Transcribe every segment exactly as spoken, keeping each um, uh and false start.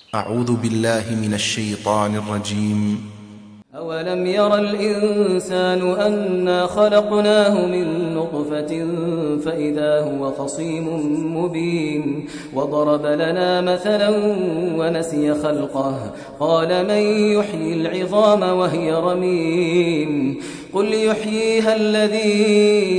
أعوذ بالله من الشيطان الرجيم. أولم ير الإنسان أنا خلقناه من نطفة فإذا هو خصيم مبين وضرب لنا مثلا ونسي خلقه قال من يحيي العظام وهي رميم قل يحييها الذي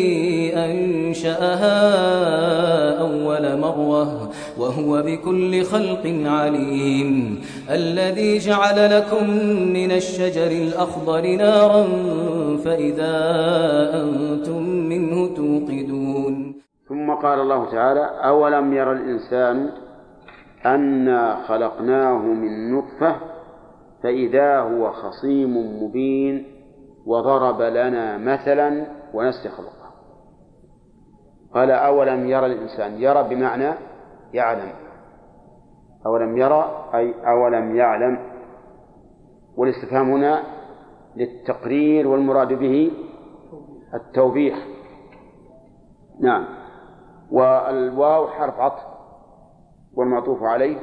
أنشأها أول مرة وهو بكل خلق عليم الذي جعل لكم من الشجر الأخضر نارا فإذا أنتم منه توقدون. ثم قال الله تعالى أولم ير الإنسان أنا خلقناه من نطفة فإذا هو خصيم مبين وضرب لنا مثلا ونسي خلقه. قال أولم ير الإنسان، يرى بمعنى يعلم، أولم يرى أي أولم يعلم، والاستفهام هنا للتقرير والمراد به التوبيخ. نعم. والواو حرف عطف والمعطوف عليه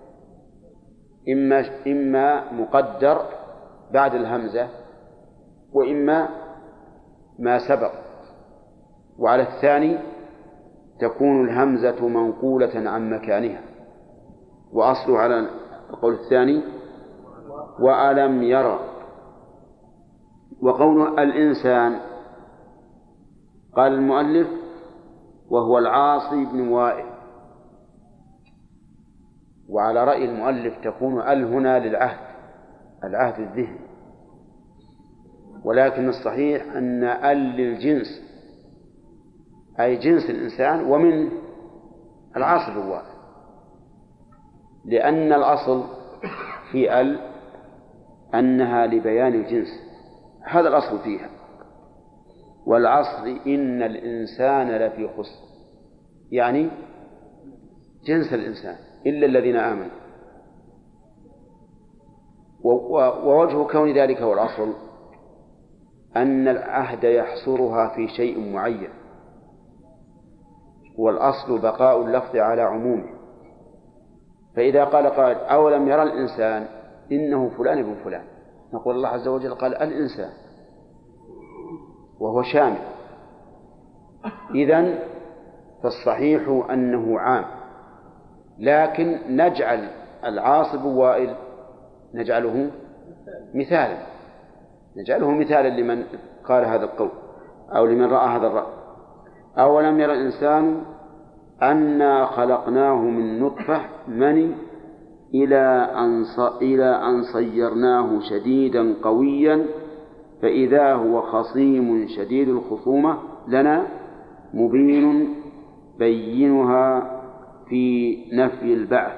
إما إما مقدر بعد الهمزة وإما ما سبق، وعلى الثاني تكون الهمزة منقولة عن مكانها، وأصله على القول الثاني وألم يرى. وقول الإنسان قال المؤلف وهو العاصي بن وائل، وعلى رأي المؤلف تكون ال هنا للعهد، العهد الذهني، ولكن الصحيح أن ال للجنس أي جنس الإنسان ومن العاصي بن وائل، لأن الأصل في ال أنها لبيان الجنس، هذا الأصل فيها. والعصر إن الإنسان لفي خسر، يعني جنس الإنسان إلا الذين آمنوا. ووجه كون ذلك هو الأصل أن العهد يحصرها في شيء معين، والأصل بقاء اللفظ على عمومه. فإذا قال قائل أولم يرى الإنسان إنه فلان ابن فلان، نقول الله عز وجل قال الإنسان وهو شامل، إذن فالصحيح أنه عام، لكن نجعل العاصب وائل نجعله مثالا، نجعله مثالا لمن قال هذا القول أو لمن رأى هذا الرأي. أولم يرى الإنسان أنا خلقناه من نطفة مني إلى أن إلى أن صيرناه شديدا قويا فإذا هو خصيم شديد الخصومة لنا مبين بينها في نفي البعث.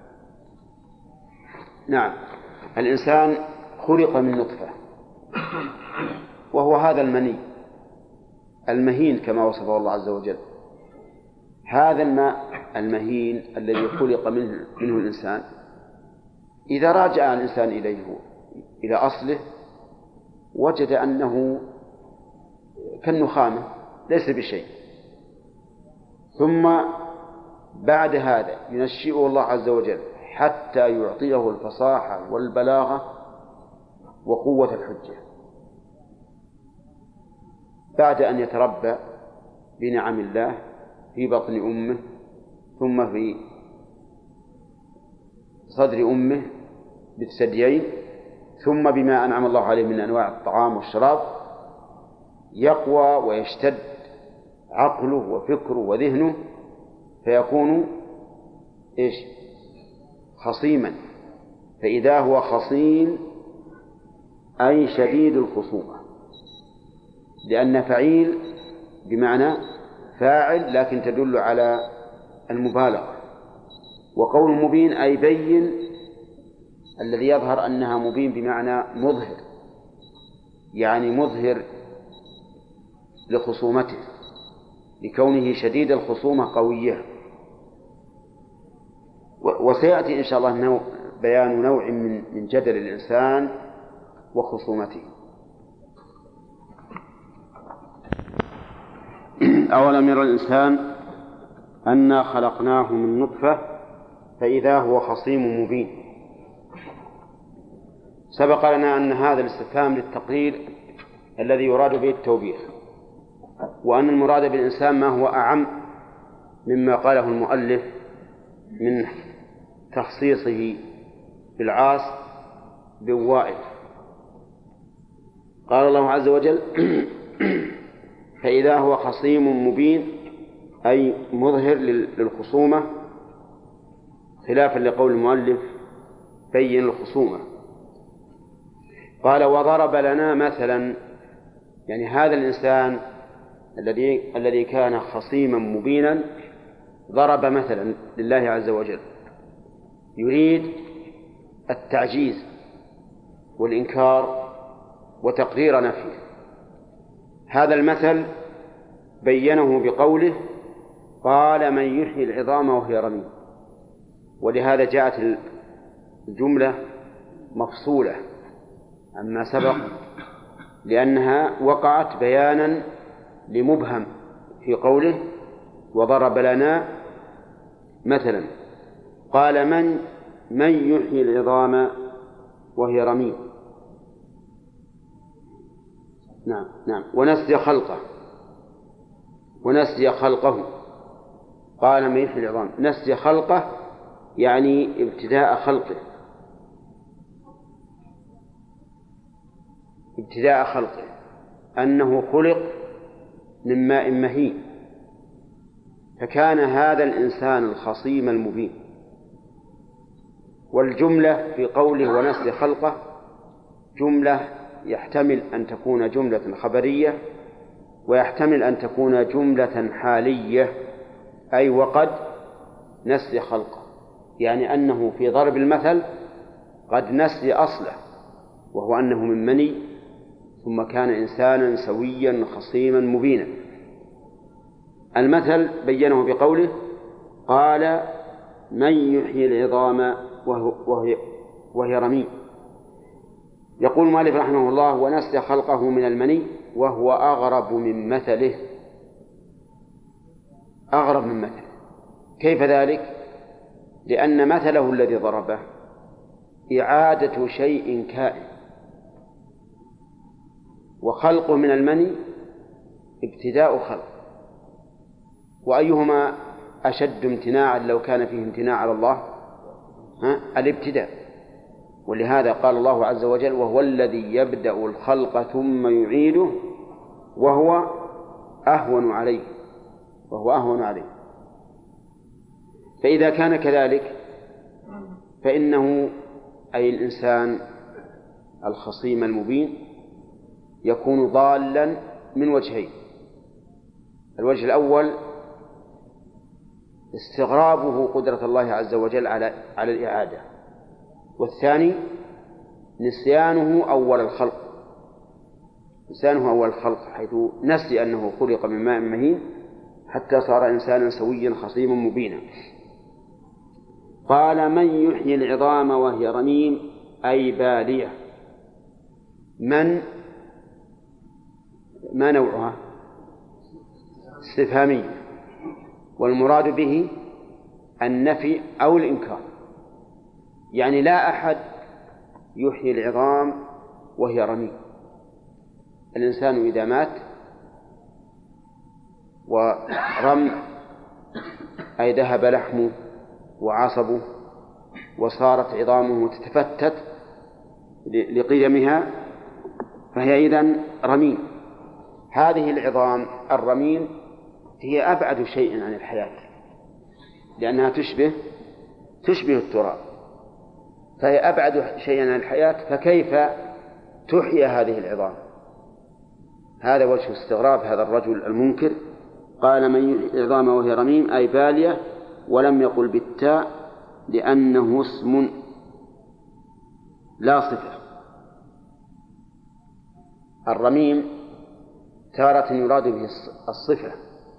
نعم، الإنسان خلق من نطفة، وهو هذا المني المهين كما وصفه الله عز وجل. هذا الماء المهين الذي خلق منه, منه الإنسان، إذا راجع الإنسان إليه إلى أصله وجد أنه كالنخامة ليس بشيء، ثم بعد هذا ينشئه الله عز وجل حتى يعطيه الفصاحة والبلاغة وقوة الحجة بعد أن يتربى بنعم الله في بطن أمه ثم في صدر أمه بالثديين ثم بما أنعم الله عليه من أنواع الطعام والشراب، يقوى ويشتد عقله وفكره وذهنه فيكون إيش؟ خصيما. فإذا هو خصيم أي شديد الخصومة، لأن فعيل بمعنى فاعل لكن تدل على المبالغة. وقول مبين أي بين، الذي يظهر أنها مبين بمعنى مظهر، يعني مظهر لخصومته لكونه شديد الخصومة قوية. وسيأتي إن شاء الله نوع بيان نوع من من جدل الإنسان وخصومته. أولم يرى الإنسان أنا خلقناه من نطفة فإذا هو خصيم مبين. سبق لنا أن هذا الاستفهام للتقرير الذي يراد به التوبيخ، وأن المراد بالإنسان ما هو أعم مما قاله المؤلف من تخصيصه بالعاص بالوائل. قال الله عز وجل: فإذا هو خصيم مبين، أي مظهر للخصومة، خلافا لقول المؤلف بين الخصومة. قال: وضرب لنا مثلا، يعني هذا الإنسان الذي الذي كان خصيما مبينا ضرب مثلا لله عز وجل، يريد التعجيز والإنكار وتقرير نفيه. هذا المثل بينه بقوله: قال: من يحيي العظام وهي رميم. ولهذا جاءت الجملة مفصولة عما سبق، لأنها وقعت بيانا لمبهم في قوله: وضرب لنا مثلا. قال: من من يحيي العظام وهي رميم. نعم نعم ونسي خلقه ونسي خلقه قال: من يحيي العظام. نسي خلقه يعني ابتداء خلقه ابتداء خلقه أنه خلق من ماء مهين، فكان هذا الإنسان الخصيم المبين. والجملة في قوله ونسي خلقه جملة يحتمل أن تكون جملة خبرية، ويحتمل أن تكون جملة حالية، أي وقد نسي خلقه، يعني أنه في ضرب المثل قد نسي أصله، وهو أنه من مني ثم كان إنسانا سويا خصيما مبينا. المثل بينه بقوله: قال: من يحيي العظام وهي, وهي رميم. يقول المؤلف رحمه الله: ونسي خلقه من المني، وهو أغرب من مثله. أغرب من مثله. كيف ذلك؟ لأن مثله الذي ضربه إعادة شيء كائن، وخلقه من المني ابتداء خلق، وأيهما أشد امتناعا لو كان فيه امتناع على الله؟ ها؟ الابتداء. ولهذا قال الله عز وجل: وهو الذي يبدأ الخلق ثم يعيده وهو أهون عليه وهو أهون عليه. فإذا كان كذلك فإنه أي الإنسان الخصيم المبين يكون ضالا من وجهين. الوجه الأول استغرابه قدرة الله عز وجل على على الإعادة، والثاني نسيانه أول الخلق نسيانه أول الخلق حيث نسي أنه خلق من ماء مهين حتى صار إنسانا سويا خصيما مبينا. قال: من يحيي العظام وهي رميم، أي بالية. من ما نوعها؟ استفهامية، والمراد به النفي أو الإنكار، يعني لا أحد يحيي العظام وهي رميم. الإنسان إذا مات ورم أي ذهب لحمه وعصبه وصارت عظامه تتفتت لقيمها فهي إذن رميم. هذه العظام الرميم هي أبعد شيء عن الحياة، لأنها تشبه تشبه التراب، فهي أبعد شيء عن الحياة، فكيف تحيى هذه العظام؟ هذا وجه استغراب هذا الرجل المنكر. قال: من يحيي العظام وهي رميم، أي بالية، ولم يقل بالتاء لأنه اسم لا صفة. الرميم تارة يراد به الصفة،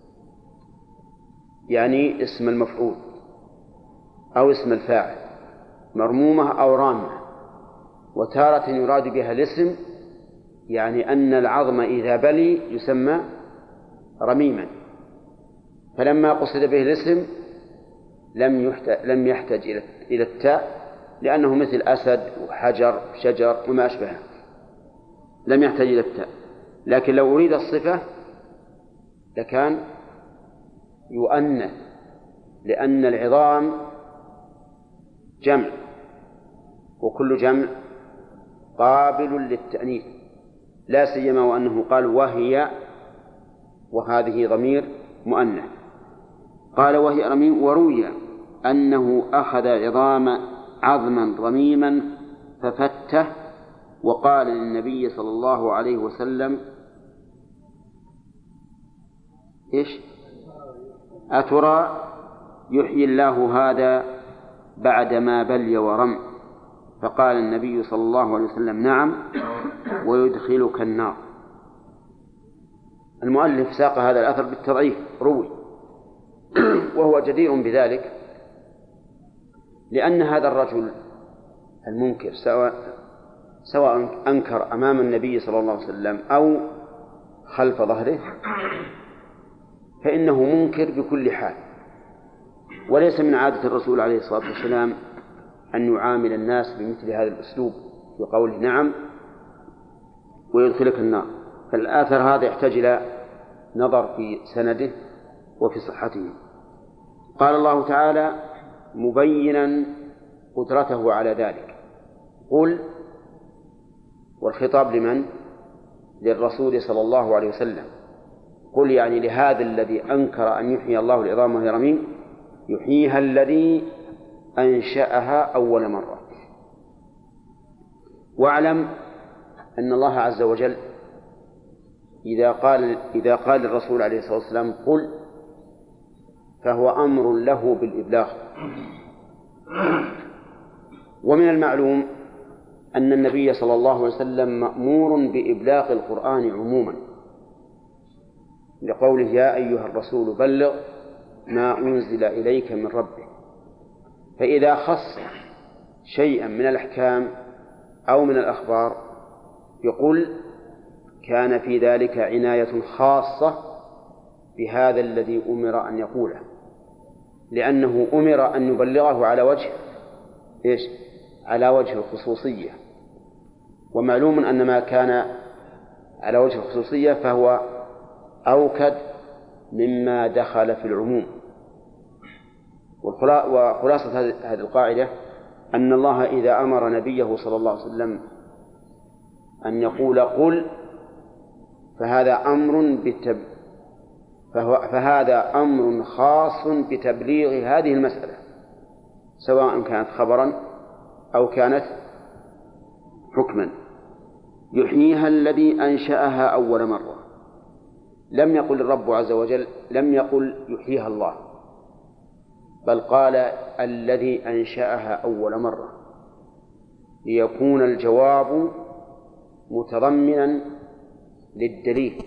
يعني اسم المفعول أو اسم الفاعل، مرمومة أو رامة. وتارة يراد بها الاسم، يعني أن العظم إذا بلي يسمى رميما. فلما قصد به الاسم لم يحتاج, لم يحتاج إلى التاء، لأنه مثل أسد وحجر وشجر وما أشبهه، لم يحتاج إلى التاء. لكن لو أريد الصفة لكان يؤنث، لأن العظام جمع، وكل جمع قابل للتأنيث، لا سيما وأنه قال وهي، وهذه ضمير مؤنث. قال وهي رميم. وروي أنه أخذ عظام عظما رميما ففته وقال للنبي صلى الله عليه وسلم إيش؟ أترى يحيي الله هذا بعدما بلي ورم؟ فقال النبي صلى الله عليه وسلم نعم ويدخلك النار. المؤلف ساق هذا الأثر بالتضعيف، روي، وهو جدير بذلك، لأن هذا الرجل المنكر سواء سواء أنكر أمام النبي صلى الله عليه وسلم أو خلف ظهره فإنه منكر بكل حال، وليس من عادة الرسول عليه الصلاة والسلام أن يعامل الناس بمثل هذا الأسلوب بقوله نعم ويدخلك النار. فالآثر هذا يحتاج إلى نظر في سنده وفي صحته. قال الله تعالى مبينا قدرته على ذلك قل، والخطاب لمن؟ للرسول صلى الله عليه وسلم. قل يعني لهذا الذي أنكر أن يحيي الله العظام وهي رميم، يحييها الذي أنشأها أول مرة. واعلم أن الله عز وجل إذا قال إذا قال الرسول عليه الصلاة والسلام قل فهو أمر له بالإبلاغ. ومن المعلوم أن النبي صلى الله عليه وسلم مأمور بإبلاغ القرآن عموما، لقوله يا أيها الرسول بلغ ما أنزل إليك من ربك. فإذا خص شيئا من الأحكام أو من الأخبار يقول كان في ذلك عناية خاصة بهذا الذي أمر أن يقوله، لأنه أمر أن يبلغه على وجه إيش؟ على وجه الخصوصية. ومعلوم أن ما كان على وجه الخصوصية فهو أوكد مما دخل في العموم. وخلاصة هذه القاعدة أن الله إذا أمر نبيه صلى الله عليه وسلم أن يقول قل فهذا أمر بتب... فهو... فهذا أمر خاص بتبليغ هذه المسألة، سواء كانت خبرا أو كانت حكما. يحييها الذي أنشأها أول مرة. لم يقل الرب عز وجل، لم يقل يحييها الله، بل قال الذي أنشأها أول مرة، ليكون الجواب متضمنا للدليل.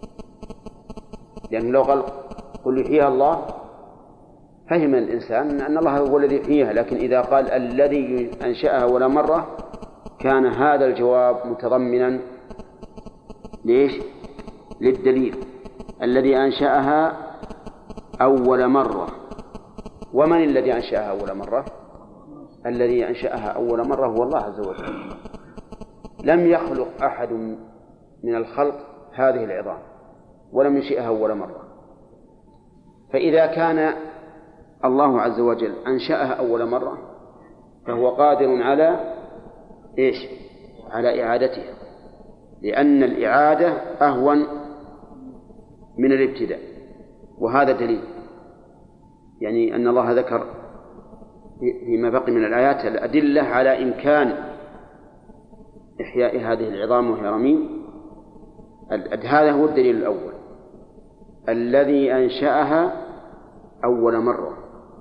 لأنه لو قال قل يحييها الله فهم الإنسان أن الله هو الذي يحييها، لكن إذا قال الذي أنشأها أول مرة كان هذا الجواب متضمنا ليش؟ للدليل. الذي أنشأها أول مرة. ومن الذي أنشأها أول مرة؟ الذي أنشأها أول مرة هو الله عز وجل. لم يخلق أحد من الخلق هذه العظام ولم ينشئها أول مرة. فإذا كان الله عز وجل أنشأها أول مرة فهو قادر على إيش؟ على إعادتها، لأن الإعادة أهون من الابتداء. وهذا دليل، يعني أن الله ذكر فيما بقي من الآيات الأدلة على إمكان إحياء هذه العظام وهي رميم. هذا هو الدليل الأول، الذي أنشأها أول مرة.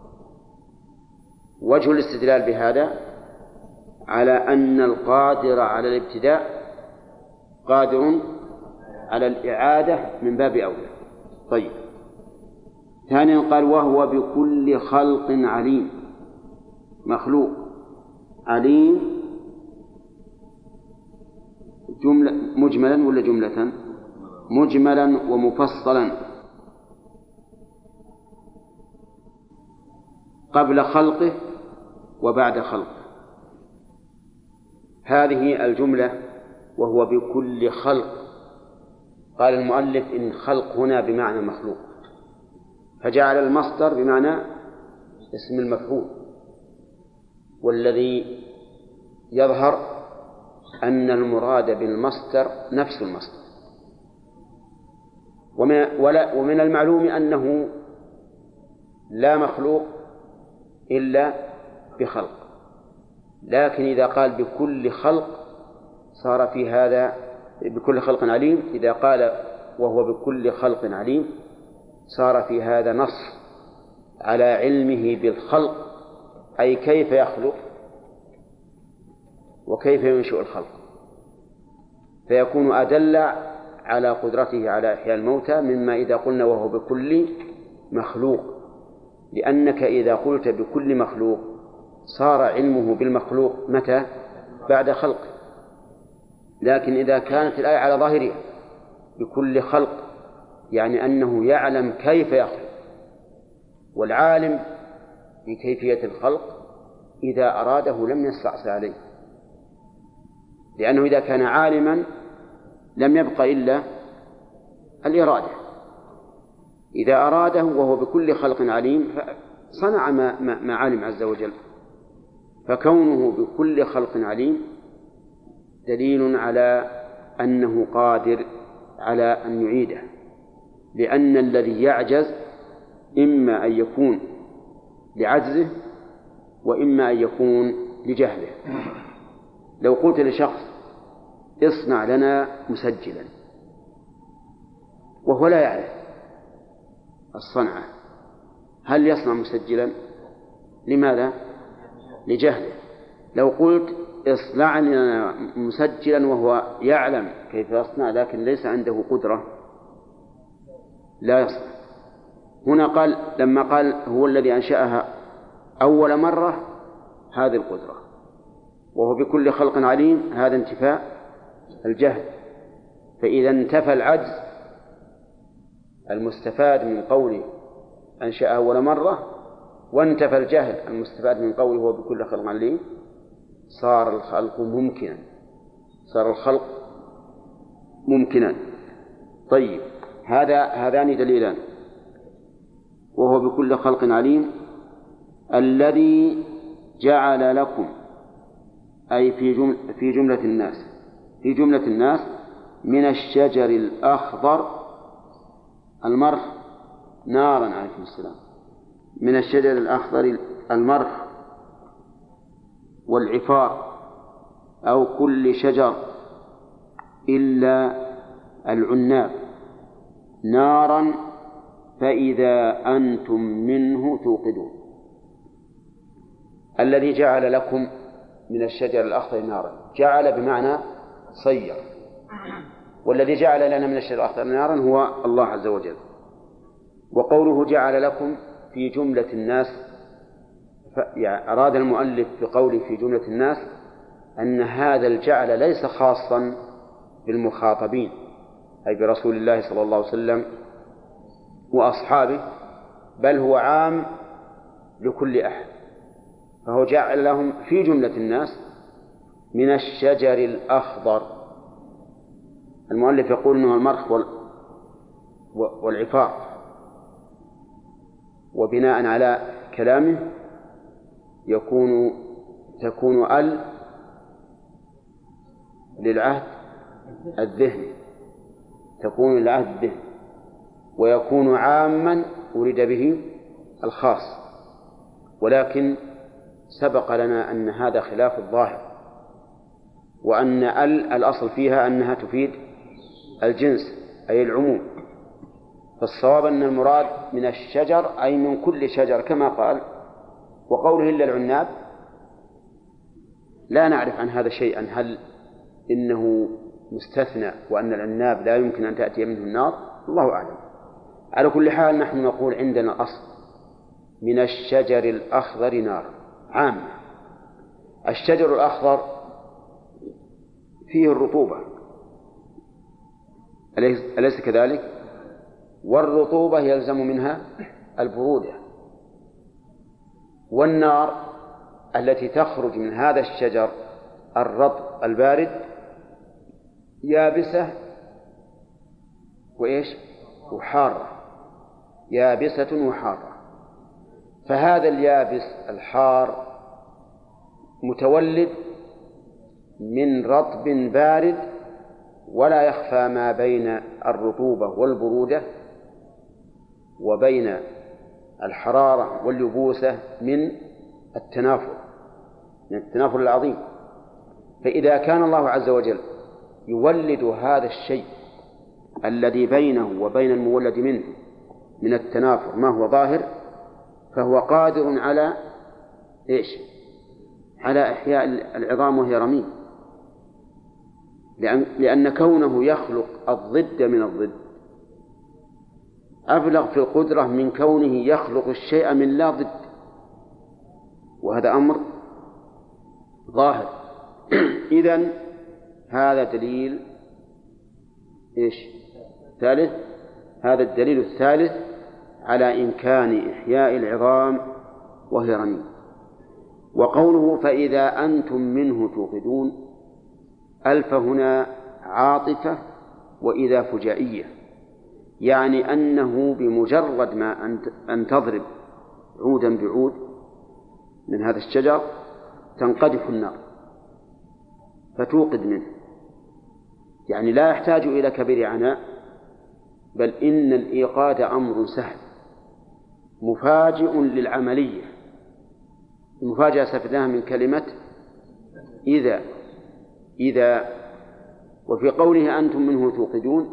وجه الاستدلال بهذا على أن القادر على الابتداء قادر على الإعادة من باب أولى. طيب، ثانيا قال وهو بكل خلق عليم. مخلوق عليم جملة مجملا ولا جملة؟ مجملا ومفصلا، قبل خلقه وبعد خلقه. هذه الجملة وهو بكل خلق. قال المؤلف إن خلق هنا بمعنى مخلوق، فجعل المصدر بمعنى اسم المفعول، والذي يظهر أن المراد بالمصدر نفس المصدر. ومن المعلوم أنه لا مخلوق إلا بخلق، لكن إذا قال بكل خلق صار في هذا بكل خلق عليم، إذا قال وهو بكل خلق عليم صار في هذا نص على علمه بالخلق، أي كيف يخلق وكيف ينشئ الخلق، فيكون أدل على قدرته على إحياء الموتى مما إذا قلنا وهو بكل مخلوق، لأنك إذا قلت بكل مخلوق صار علمه بالمخلوق متى؟ بعد خلقه. لكن إذا كانت الآية على ظاهرها بكل خلق يعني أنه يعلم كيف يخلق، والعالم بكيفية الخلق إذا أراده لم يستعصي عليه، لأنه إذا كان عالما لم يبق إلا الإرادة. إذا أراده وهو بكل خلق عليم صنع ما, ما, ما علم عز وجل، فكونه بكل خلق عليم دليل على أنه قادر على أن يعيده، لأن الذي يعجز إما أن يكون لعجزه وإما أن يكون لجهله. لو قلت لشخص اصنع لنا مسجلا وهو لا يعرف الصنعة، هل يصنع مسجلا؟ لماذا؟ لجهله. لو قلت اصنع لنا مسجلا وهو يعلم كيف يصنع لكن ليس عنده قدرة لا يصنع. هنا قال لما قال هو الذي أنشأها أول مرة هذه القدرة، وهو بكل خلق عليم هذا انتفاء الجهل. فإذا انتفى العجز المستفاد من قوله أنشأها أول مرة وانتفى الجهل المستفاد من قوله هو بكل خلق عليم، صار الخلق ممكنا، صار الخلق ممكنا. طيب هذا هذان دليلان، وهو بكل خلق عليم الذي جعل لكم، أي في جملة, في جملة الناس في جملة الناس من الشجر الأخضر المرخ نارا عليكم السلام، من الشجر الأخضر المرخ والعفار أو كل شجر إلا العناب نارا فإذا أنتم منه توقدون. الذي جعل لكم من الشجر الأخضر نارا، جعل بمعنى صير، والذي جعل لنا من الشجر الأخضر نارا هو الله عز وجل. وقوله جعل لكم في جملة الناس، يعني أراد المؤلف بقوله في جملة الناس أن هذا الجعل ليس خاصا بالمخاطبين أي برسول الله صلى الله عليه وسلم وأصحابه، بل هو عام لكل أحد، فهو جعل لهم في جملة الناس من الشجر الأخضر. المؤلف يقول أنه المرخ والعفار، وبناء على كلامه يكون تكون ال للعهد الذهني، تكون للعهد الذهني، ويكون عاما أريد به الخاص، ولكن سبق لنا أن هذا خلاف الظاهر، وأن ال الأصل فيها أنها تفيد الجنس أي العموم، فالصواب أن المراد من الشجر أي من كل شجر كما قال. وقوله إلا العناب لا نعرف عن هذا شيئا، هل إنه مستثنى وأن العناب لا يمكن أن تأتي منه النار؟ الله أعلم. على كل حال نحن نقول عندنا أصل من الشجر الأخضر نار عام. الشجر الأخضر فيه الرطوبة أليس كذلك؟ والرطوبة يلزم منها البرودة، والنار التي تخرج من هذا الشجر الرطب البارد يابسة وإيش وحارة، يابسة وحارة. فهذا اليابس الحار متولد من رطب بارد، ولا يخفى ما بين الرطوبة والبرودة وبين الحرارة واليبوسة من التنافر من التنافر العظيم. فإذا كان الله عز وجل يولد هذا الشيء الذي بينه وبين المولد منه من التنافر ما هو ظاهر، فهو قادر على إيش؟ على إحياء العظام وهي رميم، لأن, لأن كونه يخلق الضد من الضد أبلغ في القدرة من كونه يخلق الشيء من لا ضد، وهذا أمر ظاهر. إذن هذا دليل إيش؟ ثالث. هذا الدليل الثالث على إمكان إحياء العظام وهي رميم. وقوله فإذا أنتم منه توقدون، ألف هنا عاطفة وإذا فجائية، يعني أنه بمجرد ما أن تضرب عودا بعود من هذا الشجر تنقدح النار فتوقد منه، يعني لا يحتاج إلى كبير عناء، بل إن الإيقاد أمر سهل مفاجئ للعملية. المفاجأة استفدناها من كلمة إذا إذا وفي قوله أنتم منه توقدون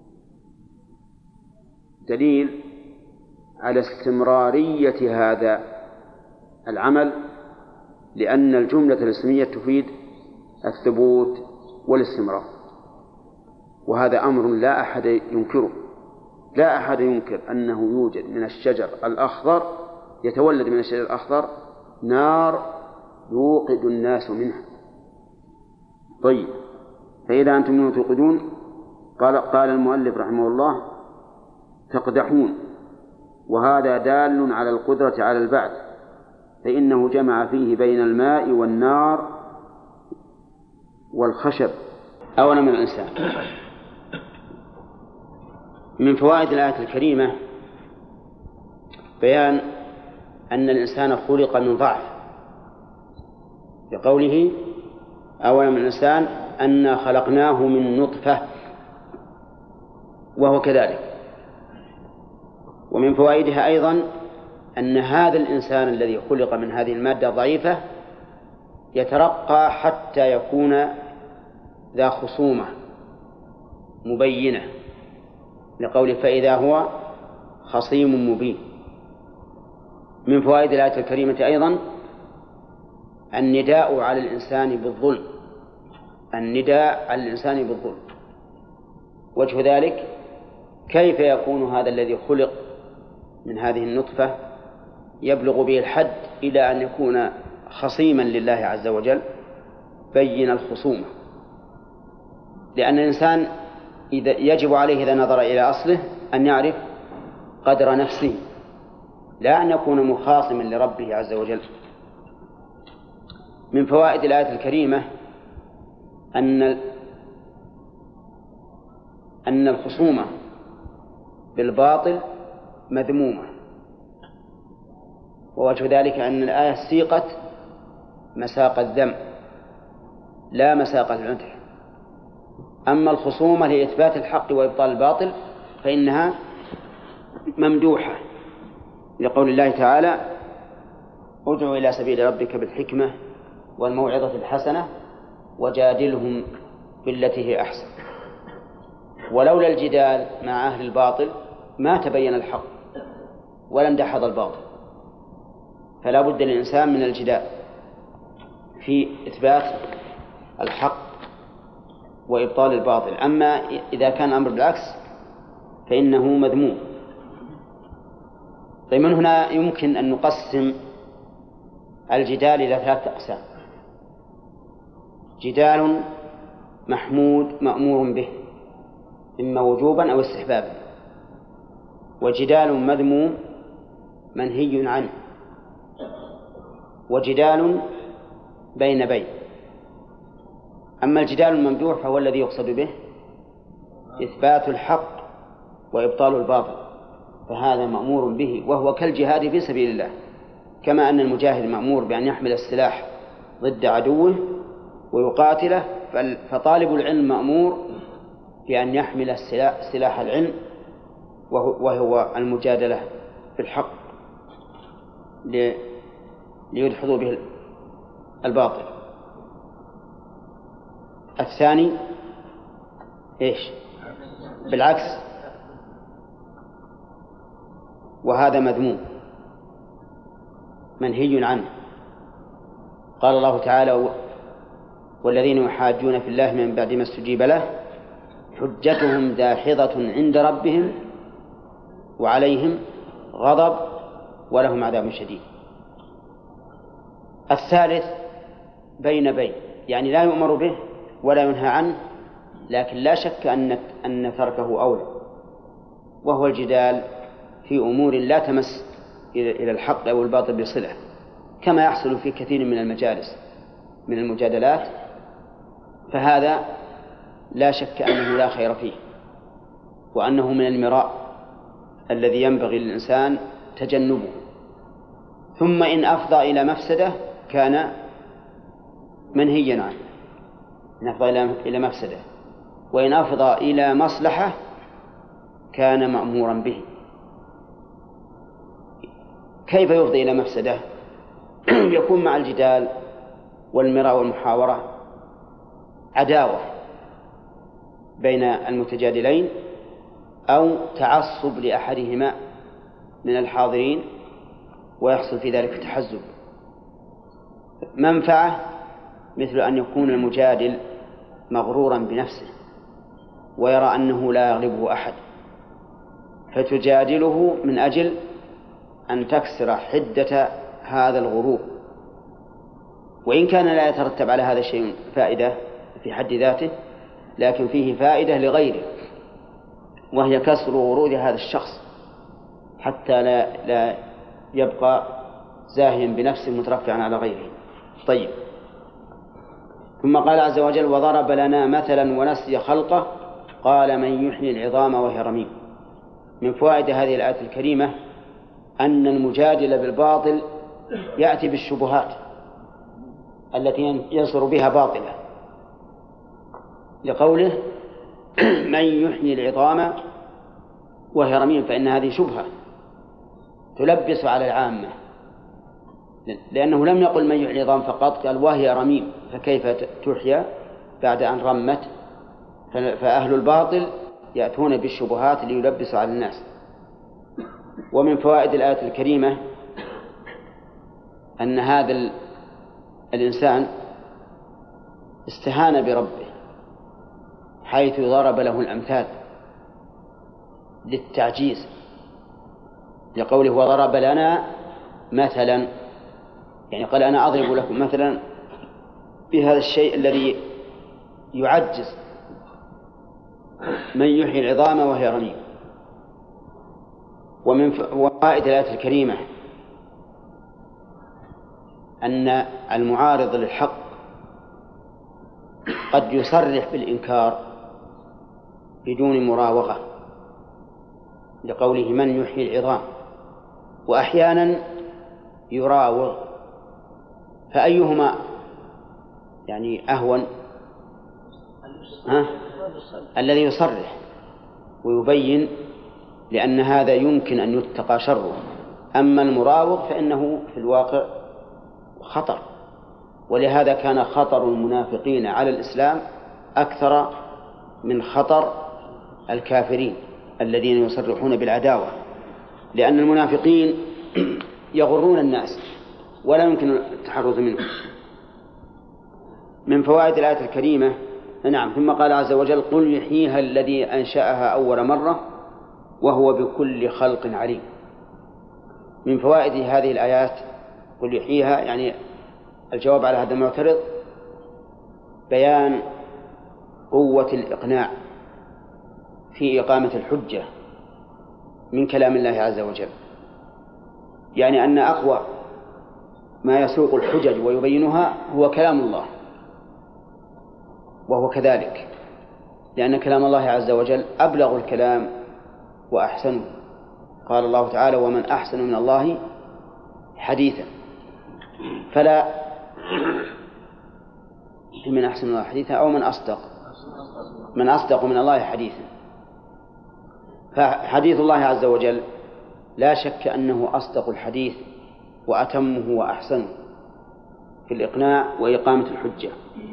دليل على استمرارية هذا العمل، لأن الجملة الاسمية تفيد الثبوت والاستمرار، وهذا أمر لا أحد ينكره. لا أحد ينكر أنه يوجد من الشجر الأخضر يتولد من الشجر الأخضر نار يوقد الناس منها. طيب، فإذا أنتم منه توقدون قال, قال المؤلف رحمه الله تقدحون، وهذا دال على القدرة على البعث، فإنه جمع فيه بين الماء والنار والخشب أولا من الإنسان. من فوائد الآية الكريمة بيان أن الإنسان خلق من ضعف، بقوله أولا من الإنسان أنا خلقناه من نطفة، وهو كذلك. ومن فوائدها أيضا أن هذا الإنسان الذي خلق من هذه المادة الضعيفة يترقى حتى يكون ذا خصومة مبينة، لقوله فإذا هو خصيم مبين. من فوائد الآية الكريمة أيضا النداء على الإنسان بالظلم، النداء على الإنسان بالظلم. وجه ذلك كيف يكون هذا الذي خلق من هذه النطفة يبلغ به الحد إلى أن يكون خصيما لله عز وجل بين الخصومة، لأن الإنسان إذا يجب عليه إذا نظر إلى أصله أن يعرف قدر نفسه، لا أن يكون مخاصما لربه عز وجل. من فوائد الآية الكريمة أن أن الخصومة بالباطل مذمومة، ووجه ذلك أن الآية سيقت مساق الذم لا مساق المدح. أما الخصومة لإثبات الحق وإبطال الباطل فإنها ممدوحة، لقول الله تعالى ادع إلى سبيل ربك بالحكمة والموعظة الحسنة وجادلهم بالتي هي أحسن. ولولا الجدال مع أهل الباطل ما تبين الحق ولا اندحض الباطل، فلا بد للإنسان من الجدال في إثبات الحق وإبطال الباطل. أما إذا كان الأمر بالعكس فإنه مذموم. طيب، من هنا يمكن أن نقسم الجدال إلى ثلاثة أقسام: جدال محمود مأمور به إما وجوبا أو استحبابا، وجدال مذموم منهي عنه، وجدال بين بين. أما الجدال الممدوح فهو الذي يقصد به إثبات الحق وإبطال الباطل، فهذا مأمور به، وهو كالجهاد في سبيل الله، كما أن المجاهد مأمور بأن يحمل السلاح ضد عدوه ويقاتله، فطالب العلم مأمور بأن يحمل سلاح العلم وهو المجادلة في الحق ليدحضوا به الباطل. الثاني إيش؟ بالعكس، وهذا مذموم منهي عنه. قال الله تعالى: والذين يحاجون في الله من بعد ما استجيب له حجتهم داحضة عند ربهم وعليهم غضب ولهم عذاب شديد. الثالث بين بين، يعني لا يؤمر به ولا ينهى عنه، لكن لا شك أن أن تركه أولى، وهو الجدال في أمور لا تمس إلى الحق أو الباطل بصلة، كما يحصل في كثير من المجالس من المجادلات، فهذا لا شك أنه لا خير فيه، وأنه من المراء الذي ينبغي للإنسان تجنبه. ثم إن أفضى إلى مفسدة كان منهيا عنه، إن أفضى إلى مفسدة، وإن أفضى إلى مصلحة كان مأمورا به. كيف يفضي إلى مفسدة؟ يكون مع الجدال والمراء والمحاورة عداوة بين المتجادلين، أو تعصب لأحدهما من الحاضرين ويحصل في ذلك تحزب. منفعة مثل أن يكون المجادل مغرورا بنفسه ويرى أنه لا يغلبه أحد، فتجادله من أجل أن تكسر حدة هذا الغرور، وإن كان لا يترتب على هذا الشيء فائدة في حد ذاته، لكن فيه فائدة لغيره، وهي كسر غرور هذا الشخص حتى لا, لا يبقى زاهيا بنفسه مترفعا على غيره. طيب، ثم قال عز وجل: وضرب لنا مثلا ونسي خلقه قال من يحيي العظام وهي رميم. من فوائد هذه الآية الكريمة أن المجادل بالباطل يأتي بالشبهات التي ينصر بها باطله، لقوله من يحيي العظام وهي رميم، فإن هذه شبهة تلبس على العامة، لأنه لم يقل من يحيي العظام فقط، قال وهي رميم، فكيف تحيى بعد أن رمت؟ فأهل الباطل يأتون بالشبهات ليلبسوا على الناس. ومن فوائد الآية الكريمة أن هذا الإنسان استهان بربه حيث ضرب له الأمثال للتعجيز، لقوله وضرب لنا مثلا، يعني قال أنا أضرب لكم مثلا بهذا الشيء الذي يعجز من يحيي العظام وهي رميم. ومن فوائد الآية الكريمة أن المعارض للحق قد يصرح بالإنكار بدون مراوغة، لقوله من يحيي العظام، وأحيانا يراوغ، فأيهما يعني أهون؟ ها؟ الذي يصرح ويبين، لأن هذا يمكن أن يتقى شره. أما المراوغ فإنه في الواقع خطر، ولهذا كان خطر المنافقين على الإسلام أكثر من خطر الكافرين الذين يصرحون بالعداوة، لأن المنافقين يغرون الناس ولا يمكن التحرز منهم. من فوائد الآية الكريمة نعم ثم قال عز وجل قل يحييها الذي أنشأها أول مرة وهو بكل خلق عليم. من فوائد هذه الآيات قل يحييها يعني الجواب على هذا المعترض بيان قوة الإقناع في إقامة الحجة من كلام الله عز وجل، يعني أن أقوى ما يسوق الحجج ويبينها هو كلام الله، وهو كذلك، لأن كلام الله عز وجل أبلغ الكلام وأحسنه. قال الله تعالى: ومن أحسن من الله حديثا. فلا من أحسن من الله حديثا أو من أصدق من أصدق من الله حديثا. فحديث الله عز وجل لا شك أنه أصدق الحديث وأتمه وأحسنه في الإقناع وإقامة الحجة.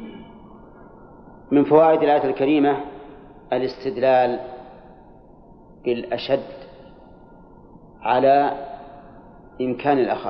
من فوائد الآية الكريمة الاستدلال بالأشد على إمكان الأخف،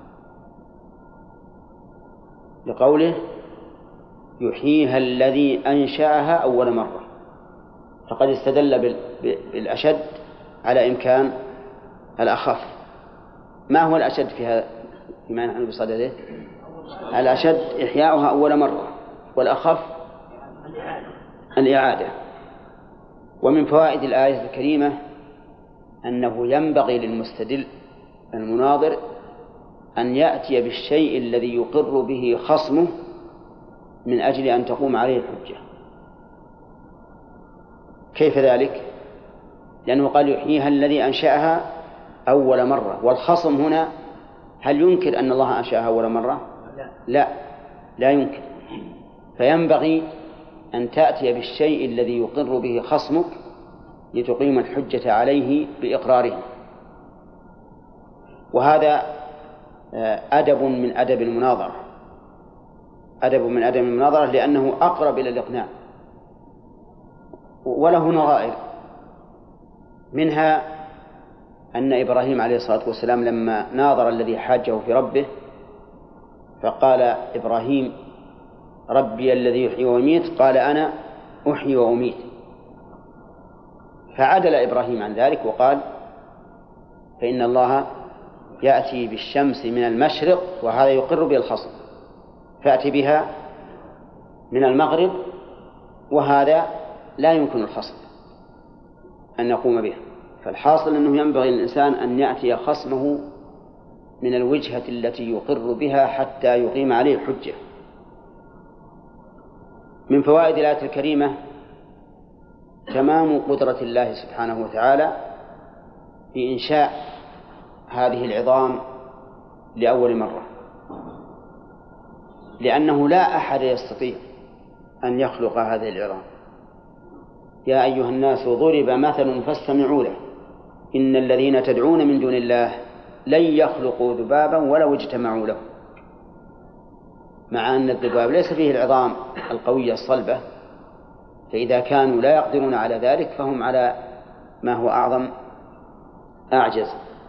لقوله: يحييها الذي أنشأها أول مرة، فقد استدل بالأشد على إمكان الأخف. ما هو الأشد في هذا فيما نحن بصدده؟ الأشد إحياؤها أول مرة، والأخف الإعادة. ومن فوائد الآية الكريمة أنه ينبغي للمستدل المناظر أن يأتي بالشيء الذي يقر به خصمه من أجل أن تقوم عليه الحجة. كيف ذلك؟ لأنه قال: يحييها الذي أنشأها أول مرة، والخصم هنا هل ينكر أن الله أنشأها أول مرة؟ لا، لا ينكر. فينبغي أن تأتي بالشيء الذي يقر به خصمك لتقيم الحجة عليه بإقراره. وهذا أدب من أدب المناظرة، أدب من أدب المناظرة لأنه أقرب إلى الإقناع. وله نظائر، منها أن إبراهيم عليه الصلاة والسلام لما ناظر الذي حاجه في ربه فقال إبراهيم: ربي الذي يحيي ويميت، قال: أنا أحيي وأميت. فعدل إبراهيم عن ذلك وقال: فإن الله يأتي بالشمس من المشرق، وهذا يقر به الخصم، فأتي بها من المغرب، وهذا لا يمكن الخصم أن يقوم به. فالحاصل أنه ينبغي للإنسان أن يأتي خصمه من الوجهة التي يقر بها حتى يقيم عليه الحجة. من فوائد الآية الكريمة تمام قدرة الله سبحانه وتعالى في إنشاء هذه العظام لأول مرة، لأنه لا أحد يستطيع أن يخلق هذه العظام. يا أيها الناس ضرب مثل فاستمعوا له إن الذين تدعون من دون الله لن يخلقوا ذبابا ولو اجتمعوا له. مع أن الذباب ليس فيه العظام القوية الصلبة، فإذا كانوا لا يقدرون على ذلك فهم على ما هو أعظم أعجز.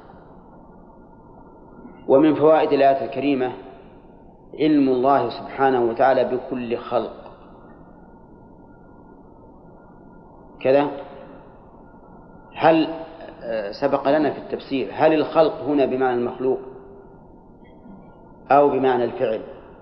ومن فوائد الآية الكريمة علم الله سبحانه وتعالى بكل خلق. كذا هل سبق لنا في التفسير هل الخلق هنا بمعنى المخلوق أو بمعنى الفعل؟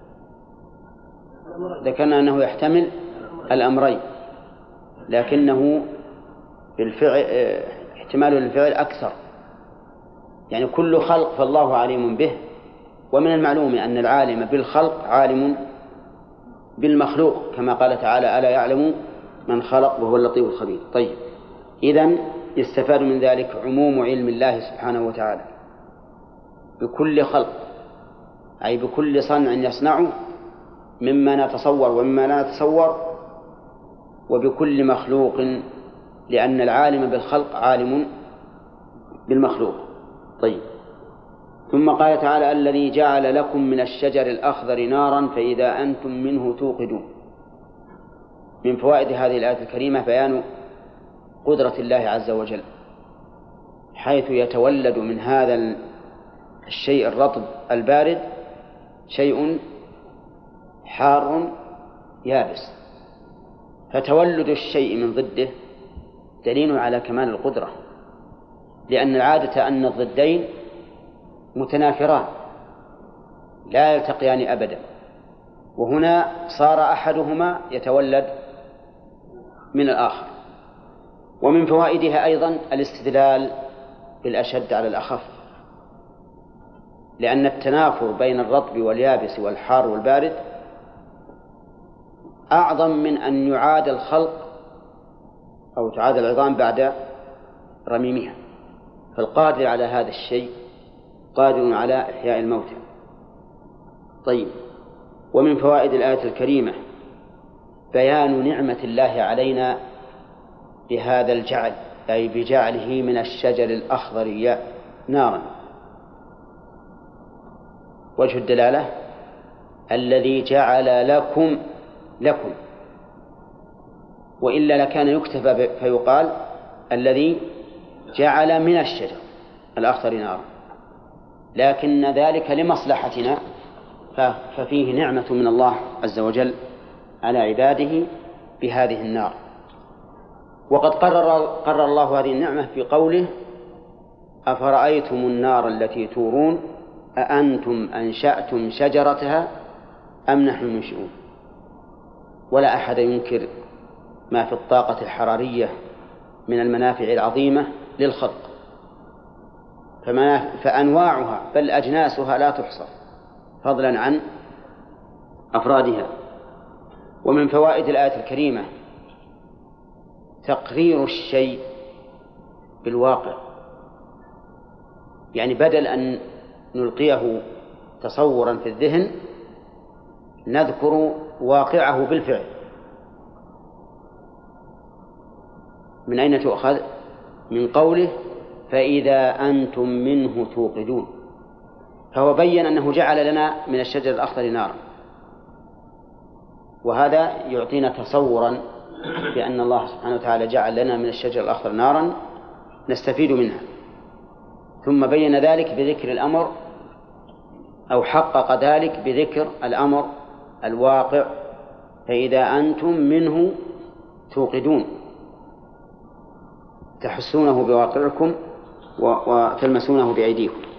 ذكرنا أنه يحتمل الأمرين، لكنه بالفعل احتماله للفعل أكثر، يعني كل خلق فالله عليم به. ومن المعلوم أن العالم بالخلق عالم بالمخلوق، كما قال تعالى: ألا يعلم من خلق وهو اللطيف الخبير. طيب، إذن يستفاد من ذلك عموم علم الله سبحانه وتعالى بكل خلق، أي بكل صنع يصنعه مما نتصور ومما لا نتصور، وبكل مخلوق، لأن العالم بالخلق عالم بالمخلوق. طيب، ثم قال تعالى: الذي جعل لكم من الشجر الأخضر نارا فإذا أنتم منه توقدون. من فوائد هذه الآية الكريمة بيان قدرة الله عز وجل، حيث يتولد من هذا الشيء الرطب البارد شيء حار يابس. فتولد الشيء من ضده دليل على كمال القدرة، لأن العادة أن الضدين متنافران لا يلتقيان أبدا، وهنا صار أحدهما يتولد من الآخر. ومن فوائدها أيضا الاستدلال بالأشد على الأخف، لأن التنافر بين الرطب واليابس والحار والبارد أعظم من أن يعاد الخلق أو تعاد العظام بعد رميمها، فالقادر على هذا الشيء قادر على إحياء الموتى. طيب، ومن فوائد الآية الكريمة بيان نعمة الله علينا بهذا الجعل، أي بجعله من الشجر الأخضر نارا. وجه الدلالة الذي جعل لكم لكم، وإلا لكان يكتفى فيقال الذي جعل من الشجر الأخضر نارا، لكن ذلك لمصلحتنا، ففيه نعمة من الله عز وجل على عباده بهذه النار. وقد قرر, قرر الله هذه النعمة في قوله أفرأيتم النار التي تورون أأنتم أنشأتم شجرتها أم نحن المنشئون. ولا أحد ينكر ما في الطاقة الحرارية من المنافع العظيمة للخلق، فأنواعها بل أجناسها لا تحصى فضلا عن أفرادها. ومن فوائد الآية الكريمة تقرير الشيء بالواقع، يعني بدل أن نلقيه تصورا في الذهن نذكر واقعه بالفعل. من أين تؤخذ؟ من قوله فإذا أنتم منه توقدون، فهو بين أنه جعل لنا من الشجر الأخضر نارا، وهذا يعطينا تصورا بأن الله سبحانه وتعالى جعل لنا من الشجر الأخضر نارا نستفيد منها، ثم بين ذلك بذكر الأمر أو حقق ذلك بذكر الأمر الواقع فإذا أنتم منه توقدون، تحسونه بواقعكم وتلمسونه بأيديكم.